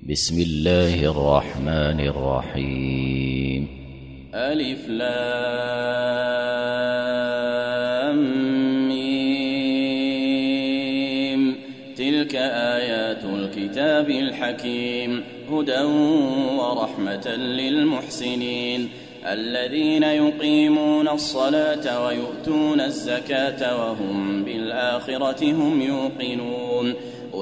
بسم الله الرحمن الرحيم. ألف لام ميم. تلك آيات الكتاب الحكيم هدى ورحمة للمحسنين الذين يقيمون الصلاة ويؤتون الزكاة وهم بالآخرة هم يوقنون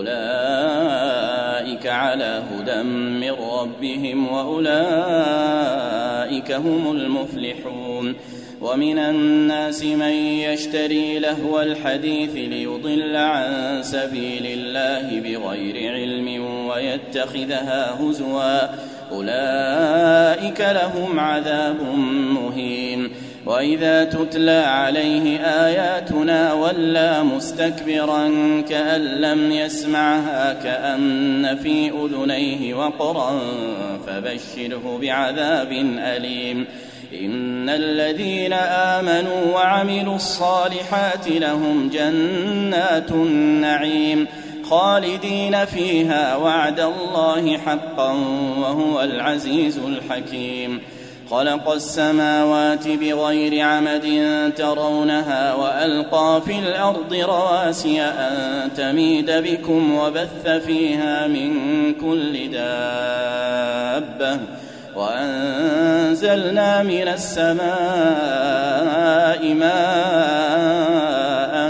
أولئك على هدى من ربهم وأولئك هم المفلحون. ومن الناس من يشتري لهو الحديث ليضل عن سبيل الله بغير علم ويتخذها هزوا أولئك لهم عذاب مهين. وإذا تتلى عليه آياتنا ولى مستكبرا كأن لم يسمعها كأن في أذنيه وقرا فبشره بعذاب أليم. إن الذين آمنوا وعملوا الصالحات لهم جنات النعيم خالدين فيها وعد الله حقا وهو العزيز الحكيم. خلق السماوات بغير عمد ترونها وألقى في الأرض رواسي أن تميد بكم وبث فيها من كل دابة وأنزلنا من السماء ماء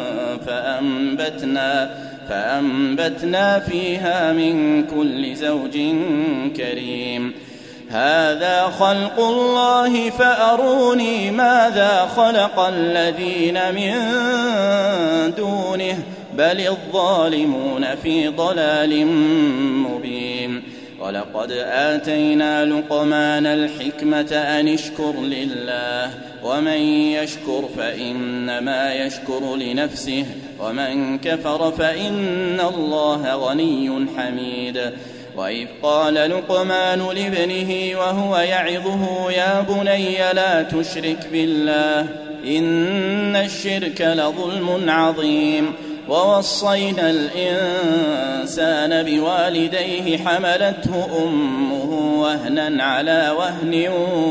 فأنبتنا فيها من كل زوج كريم. هذا خلق الله فأروني ماذا خلق الذين من دونه بل الظالمون في ضلال مبين. ولقد آتينا لقمان الحكمة أن اشكر لله ومن يشكر فإنما يشكر لنفسه ومن كفر فإن الله غني حميد. وإذ قال لقمان لابنه وهو يعظه يا بني لا تشرك بالله إن الشرك لظلم عظيم. ووصينا الإنسان بوالديه حملته أمه وهنا على وهن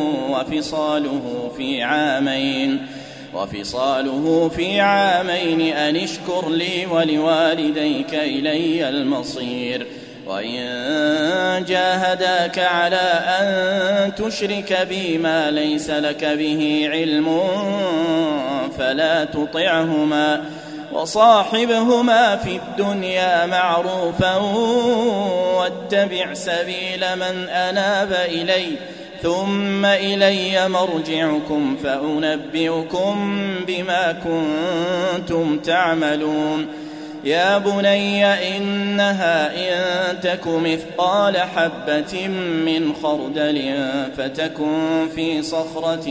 وفصاله في عامين أن اشكر لي ولوالديك إلي المصير. وإن جاهداك على أن تشرك بي ما ليس لك به علم فلا تطعهما وصاحبهما في الدنيا معروفا واتبع سبيل من أناب إلي ثم إلي مرجعكم فأنبئكم بما كنتم تعملون. يا بني إنها إن تك مثقال حبة من خردل فتكن في صخرة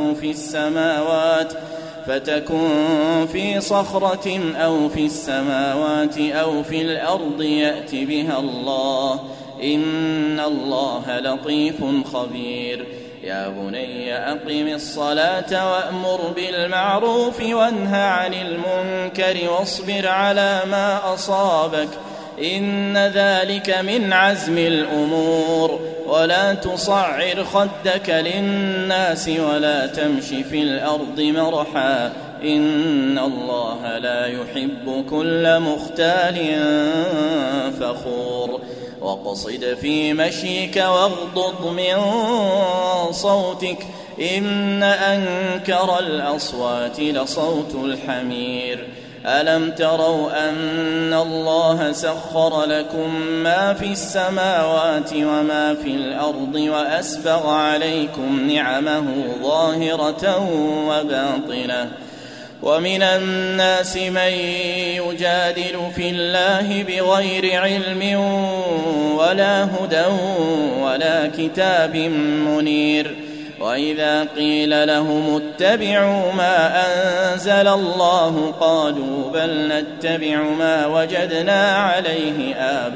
أو في السماوات أو في الأرض يأت بها الله إن الله لطيف خبير. يا بني أقم الصلاة وأمر بالمعروف وانهى عن المنكر واصبر على ما أصابك إن ذلك من عزم الأمور. ولا تصعر خدك للناس ولا تمش في الأرض مرحا إن الله لا يحب كل مختال فخور. واقصد في مشيك واغضض من صوتك إن أنكر الأصوات لصوت الحمير. ألم تروا أن الله سخر لكم ما في السماوات وما في الأرض وأسبغ عليكم نعمه ظاهرة وباطنة. ومن الناس من يجادل في الله بغير علم ولا هدى ولا كتاب منير. وإذا قيل لهم اتبعوا ما أنزل الله قالوا بل نتبع ما وجدنا عليه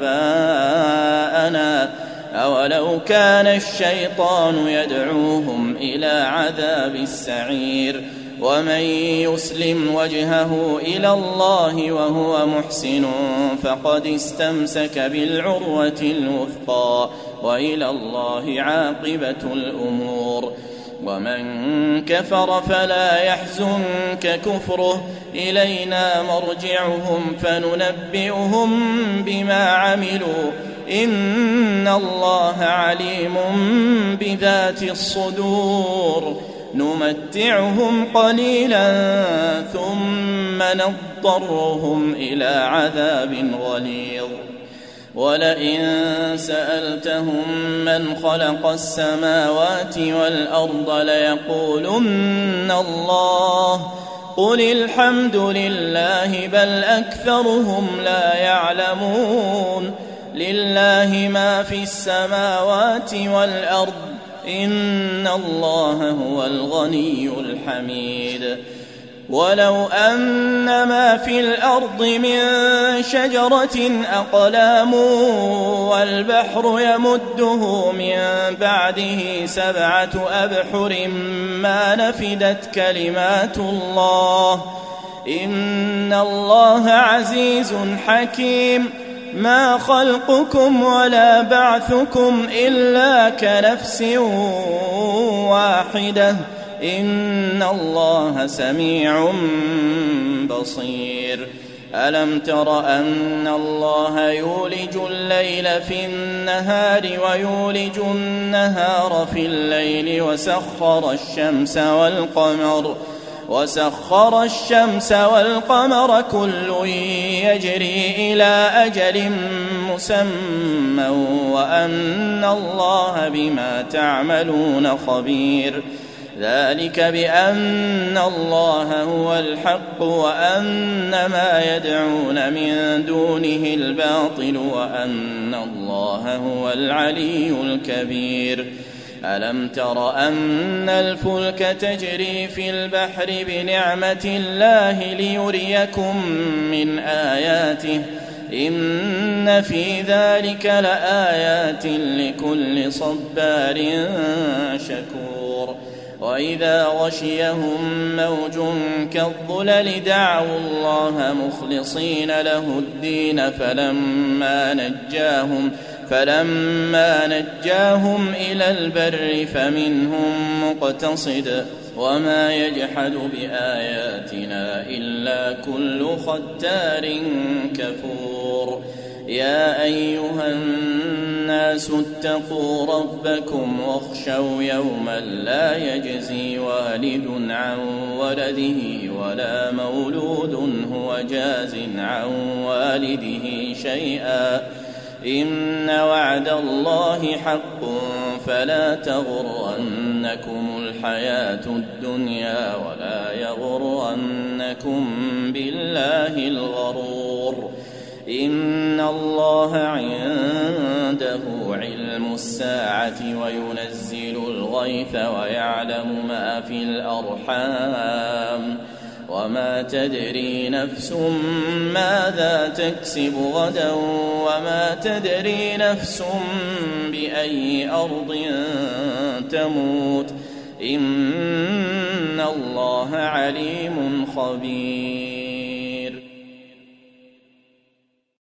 آباءنا أولو كان الشيطان يدعوهم إلى عذاب السعير. ومن يسلم وجهه إلى الله وهو محسن فقد استمسك بالعروة الوثقى وإلى الله عاقبة الأمور. ومن كفر فلا يحزنك كفره إلينا مرجعهم فننبئهم بما عملوا إن الله عليم بذات الصدور. نمتعهم قليلا ثم نضطرهم إلى عذاب غليظ. ولئن سألتهم من خلق السماوات والأرض ليقولن الله قل الحمد لله بل أكثرهم لا يعلمون. لله ما في السماوات والأرض إن الله هو الغني الحميد. ولو أن ما في الأرض من شجرة أقلام والبحر يمده من بعده 7 أبحر ما نفدت كلمات الله إن الله عزيز حكيم. ما خلقكم ولا بعثكم إلا كنفس واحدة إن الله سميع بصير. ألم تر أن الله يولج الليل في النهار ويولج النهار في الليل وسخر الشمس والقمر كل يجري إلى أجل مسمى وأن الله بما تعملون خبير. ذلك بأن الله هو الحق وأن ما يدعون من دونه الباطل وأن الله هو العلي الكبير. ألم تر أن الفلك تجري في البحر بنعمة الله ليريكم من آياته إن في ذلك لآيات لكل صبار شكور. وإذا غشيهم موج كالظلل دعوا الله مخلصين له الدين فلما نجاهم إلى البر فمنهم مقتصد وما يجحد بآياتنا إلا كل ختار كفور. يا أيها الناس اتقوا ربكم واخشوا يوما لا يجزي والد عن ولده ولا مولود هو جاز عن والده شيئا إن وعد الله حق فلا تغرنكم الحياة الدنيا ولا يغرنكم بالله الغرور. إن الله عنده علم الساعة وينزل الغيث ويعلم ما في الأرحام وما تدري نفس ماذا تكسب غدا وما تدري نفس بأي أرض تموت إن الله عليم خبير.